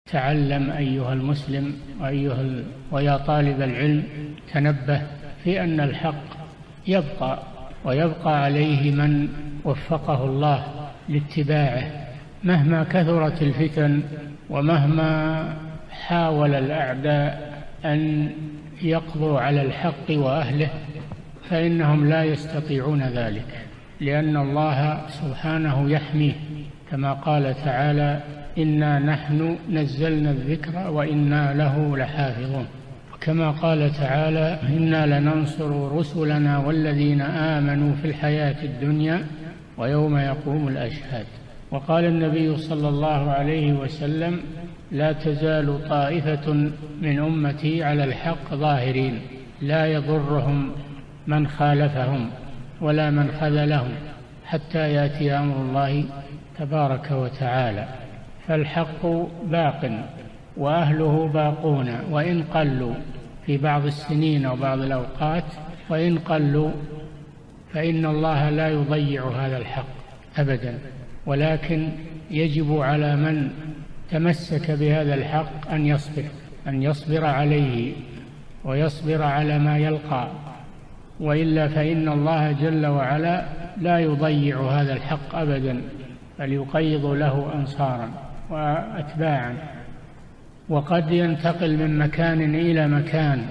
تعلم أيها المسلم ويا طالب العلم، تنبه في أن الحق يبقى، ويبقى عليه من وفقه الله لاتباعه، مهما كثرت الفتن ومهما حاول الأعداء أن يقضوا على الحق وأهله، فإنهم لا يستطيعون ذلك، لأن الله سبحانه يحميه، كما قال تعالى: إنا نحن نزلنا الذكر وإنا له لحافظون. كما قال تعالى: إنا لننصر رسلنا والذين آمنوا في الحياة الدنيا ويوم يقوم الأشهاد. وقال النبي صلى الله عليه وسلم: لا تزال طائفة من أمتي على الحق ظاهرين، لا يضرهم من خالفهم ولا من خذلهم حتى يأتي أمر الله تبارك وتعالى. فالحق باق وأهله باقون، وإن قلوا في بعض السنين وبعض الأوقات، وإن قلوا فإن الله لا يضيع هذا الحق أبدا، ولكن يجب على من تمسك بهذا الحق أن يصبر عليه ويصبر على ما يلقى، وإلا فإن الله جل وعلا لا يضيع هذا الحق أبدا، بل يقيض له أنصارا وأتباعا. وقد ينتقل من مكان إلى مكان،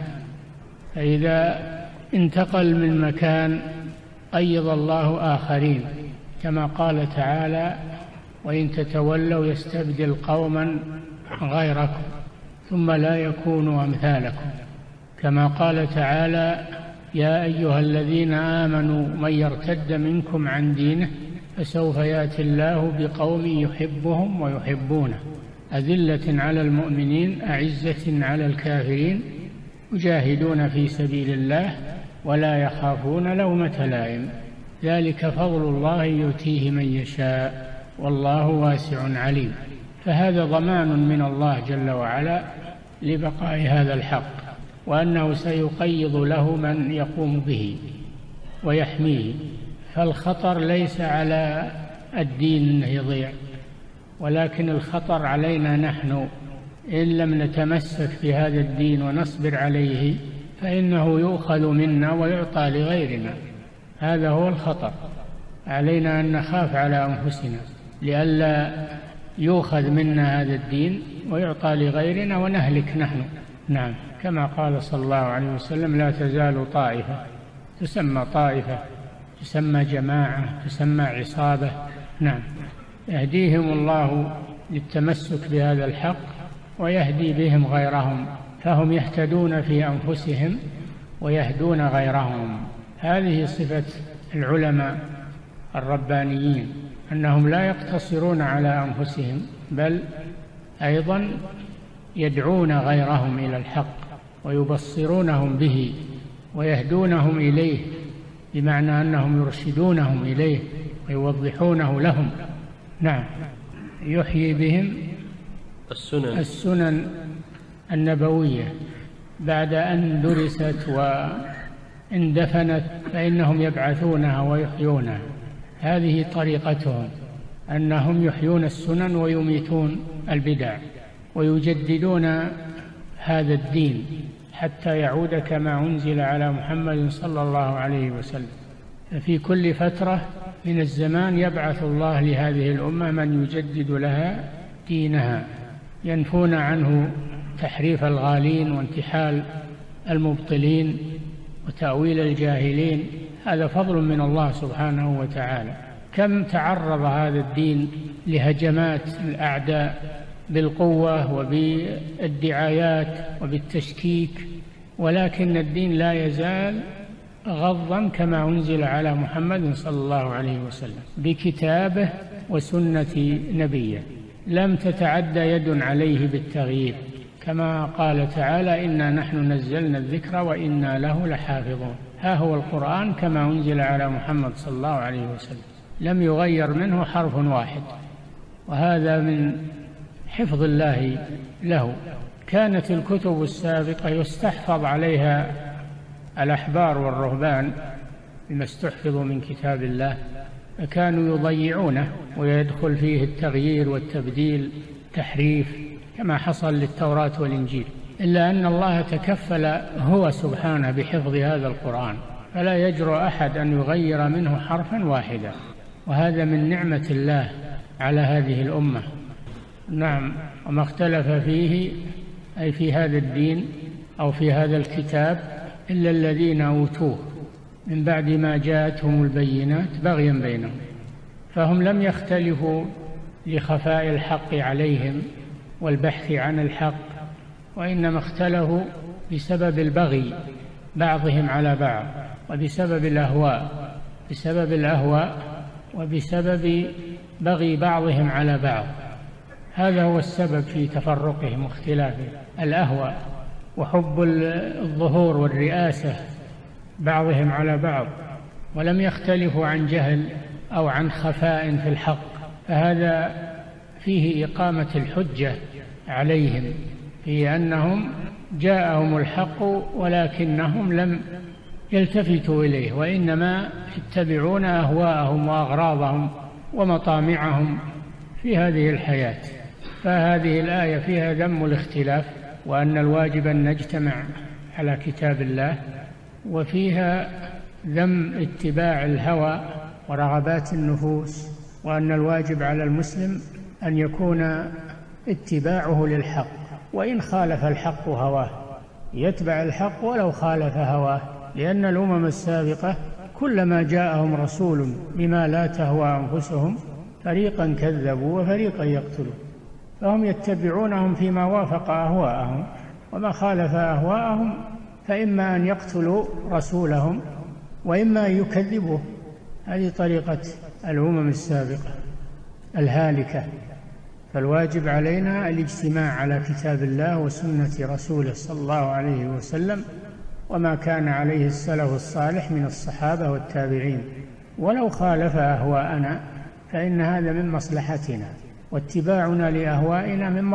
فإذا انتقل من مكان قيض الله آخرين، كما قال تعالى: وإن تتولوا يستبدل قوما غيركم ثم لا يكونوا أمثالكم. كما قال تعالى: يا أيها الذين آمنوا من يرتد منكم عن دينه فسوف يأتي الله بقوم يحبهم ويحبونه، أذلة على المؤمنين أعزة على الكافرين يجاهدون في سبيل الله ولا يخافون لومة لائم، ذلك فضل الله يؤتيه من يشاء والله واسع عليم. فهذا ضمان من الله جل وعلا لبقاء هذا الحق، وأنه سيقيض له من يقوم به ويحميه. فالخطر ليس على الدين أنه يضيع، ولكن الخطر علينا نحن، إن لم نتمسك بهذا الدين ونصبر عليه فإنه يؤخذ منا ويعطى لغيرنا. هذا هو الخطر، علينا أن نخاف على أنفسنا لئلا يؤخذ منا هذا الدين ويعطى لغيرنا ونهلك نحن. نعم، كما قال صلى الله عليه وسلم: لا تزال طائفة، تسمى جماعة، تسمى عصابة. نعم، يهديهم الله للتمسك بهذا الحق ويهدي بهم غيرهم، فهم يهتدون في أنفسهم ويهدون غيرهم. هذه صفة العلماء الربانيين، أنهم لا يقتصرون على أنفسهم، بل أيضا يدعون غيرهم إلى الحق ويبصرونهم به ويهدونهم إليه، بمعنى أنهم يرشدونهم إليه ويوضحونه لهم. نعم، يحيي بهم السنن النبوية بعد أن درست واندفنت، فإنهم يبعثونها ويحيونها. هذه طريقتهم، أنهم يحيون السنن ويميتون البدع ويجددون هذا الدين حتى يعود كما أنزل على محمد صلى الله عليه وسلم. في كل فترة من الزمان يبعث الله لهذه الأمة من يجدد لها دينها، ينفون عنه تحريف الغالين وانتحال المبطلين وتأويل الجاهلين. هذا فضل من الله سبحانه وتعالى. كم تعرض هذا الدين لهجمات الأعداء بالقوة وبالدعايات وبالتشكيك، ولكن الدين لا يزال غضا كما أنزل على محمد صلى الله عليه وسلم بكتابه وسنة نبيه، لم تتعد يد عليه بالتغيير، كما قال تعالى: إنا نحن نزلنا الذكر وإنا له لحافظون. ها هو القرآن كما أنزل على محمد صلى الله عليه وسلم، لم يغير منه حرف واحد، وهذا من حفظ الله له. كانت الكتب السابقة يستحفظ عليها الأحبار والرهبان بما استحفظوا من كتاب الله، فكانوا يضيعونه ويدخل فيه التغيير والتبديل، تحريف كما حصل للتوراة والإنجيل، إلا أن الله تكفل هو سبحانه بحفظ هذا القرآن، فلا يجرؤ أحد أن يغير منه حرفا واحدا، وهذا من نعمة الله على هذه الأمة. نعم. وما اختلف فيه أي في هذا الدين أو في هذا الكتاب إلا الذين أوتوه من بعد ما جاءتهم البينات بغيا بينهم، فهم لم يختلفوا لخفاء الحق عليهم والبحث عن الحق، وإنما اختلفوا بسبب البغي بعضهم على بعض، وبسبب الأهواء وبسبب بغي بعضهم على بعض. هذا هو السبب في تفرقهم واختلافهم، الأهواء وحب الظهور والرئاسة بعضهم على بعض، ولم يختلفوا عن جهل أو عن خفاء في الحق، فهذا فيه إقامة الحجة عليهم في أنهم جاءهم الحق ولكنهم لم يلتفتوا إليه، وإنما يتبعون أهواءهم وأغراضهم ومطامعهم في هذه الحياة. فهذه الآية فيها ذم الاختلاف، وأن الواجب أن نجتمع على كتاب الله، وفيها ذم اتباع الهوى ورغبات النفوس، وأن الواجب على المسلم أن يكون اتباعه للحق، وإن خالف الحق هواه يتبع الحق ولو خالف هواه، لأن الأمم السابقة كلما جاءهم رسول بما لا تهوى أنفسهم فريقا كذبوا وفريقا يقتلون، فهم يتبعونهم فيما وافق أهواءهم، وما خالف أهواءهم فإما أن يقتلوا رسولهم وإما أن يكذبوه. هذه طريقة الأمم السابقة الهالكة. فالواجب علينا الاجتماع على كتاب الله وسنة رسوله صلى الله عليه وسلم، وما كان عليه السلف الصالح من الصحابة والتابعين، ولو خالف أهواءنا فإن هذا من مصلحتنا، واتباعنا لأهوائنا من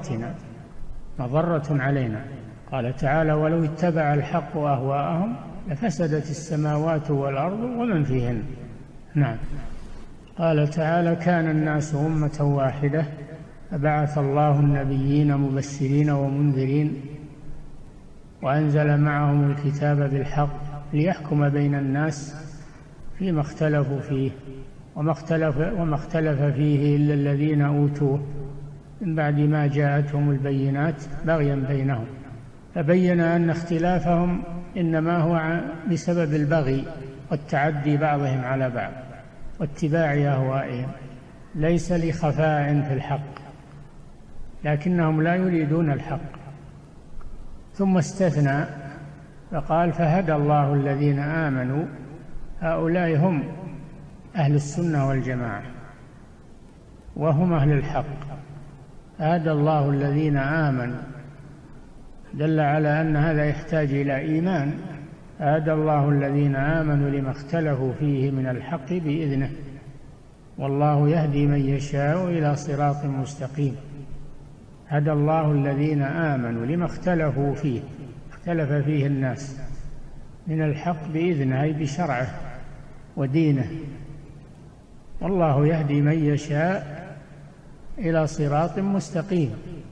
مضرة علينا. قال تعالى: ولو اتبع الحق أهواءهم لفسدت السماوات والأرض ومن فيهن. نعم. قال تعالى: كان الناس أمة واحدة فبعث الله النبيين مبشرين ومنذرين وأنزل معهم الكتاب بالحق ليحكم بين الناس فيما اختلفوا فيه وما اختلف فيه إلا الذين أوتوه من بعد ما جاءتهم البينات بغيا بينهم. فبين أن اختلافهم إنما هو بسبب البغي والتعدي بعضهم على بعض واتباع أهوائهم، ليس لخفاء في الحق، لكنهم لا يريدون الحق. ثم استثنى فقال: فهدى الله الذين آمنوا، هؤلاء هم أهل السنة والجماعة وهم أهل الحق. هدى الله الذين آمنوا دل على أن هذا يحتاج إلى إيمان. هدى الله الذين آمنوا لما اختلفوا فيه من الحق بإذنه، والله يهدي من يشاء إلى صراط مستقيم. هدى الله الذين آمنوا لما اختلفوا فيه، اختلف فيه الناس من الحق بإذنه أي بشرعه ودينه، والله يهدي من يشاء إلى صراط مستقيم.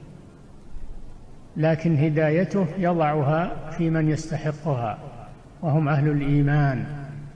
لكن هدايته يضعها في من يستحقها، وهم أهل الإيمان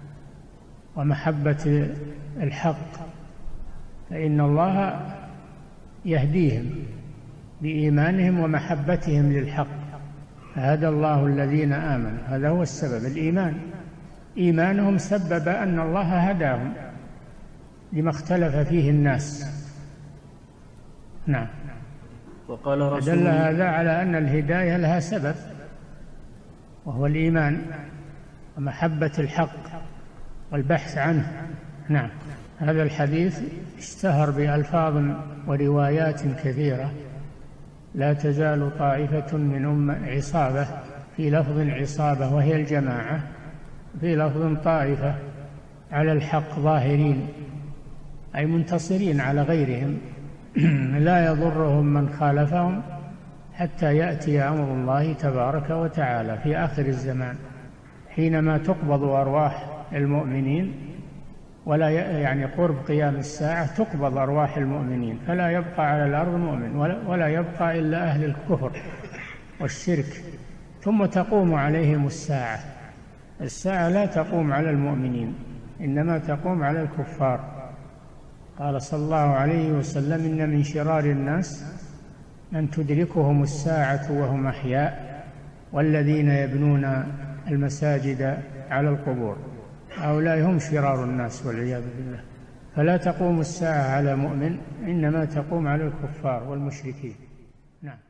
ومحبة الحق، فإن الله يهديهم بإيمانهم ومحبتهم للحق. فهدى الله الذين آمنوا، هذا هو السبب، الإيمان. إيمانهم سبب أن الله هداهم لما اختلف فيه الناس. نعم. وقال دل هذا على أن الهداية لها سبب، وهو الإيمان ومحبة الحق والبحث عنه. نعم. هذا الحديث اشتهر بألفاظ وروايات كثيرة: لا تزال طائفة من عصابة، في لفظ عصابة وهي الجماعة، في لفظ طائفة على الحق ظاهرين أي منتصرين على غيرهم، لا يضرهم من خالفهم حتى يأتي أمر الله تبارك وتعالى في آخر الزمان، حينما تقبض أرواح المؤمنين ولا يعني قرب قيام الساعة تقبض أرواح المؤمنين، فلا يبقى على الأرض مؤمن ولا يبقى إلا أهل الكفر والشرك، ثم تقوم عليهم الساعة. الساعة لا تقوم على المؤمنين، إنما تقوم على الكفار. قال صلى الله عليه وسلم: إن من شرار الناس من تدركهم الساعة وهم أحياء، والذين يبنون المساجد على القبور. هؤلاء هم شرار الناس والعياذ بالله. فلا تقوم الساعة على مؤمن، إنما تقوم على الكفار والمشركين. نعم.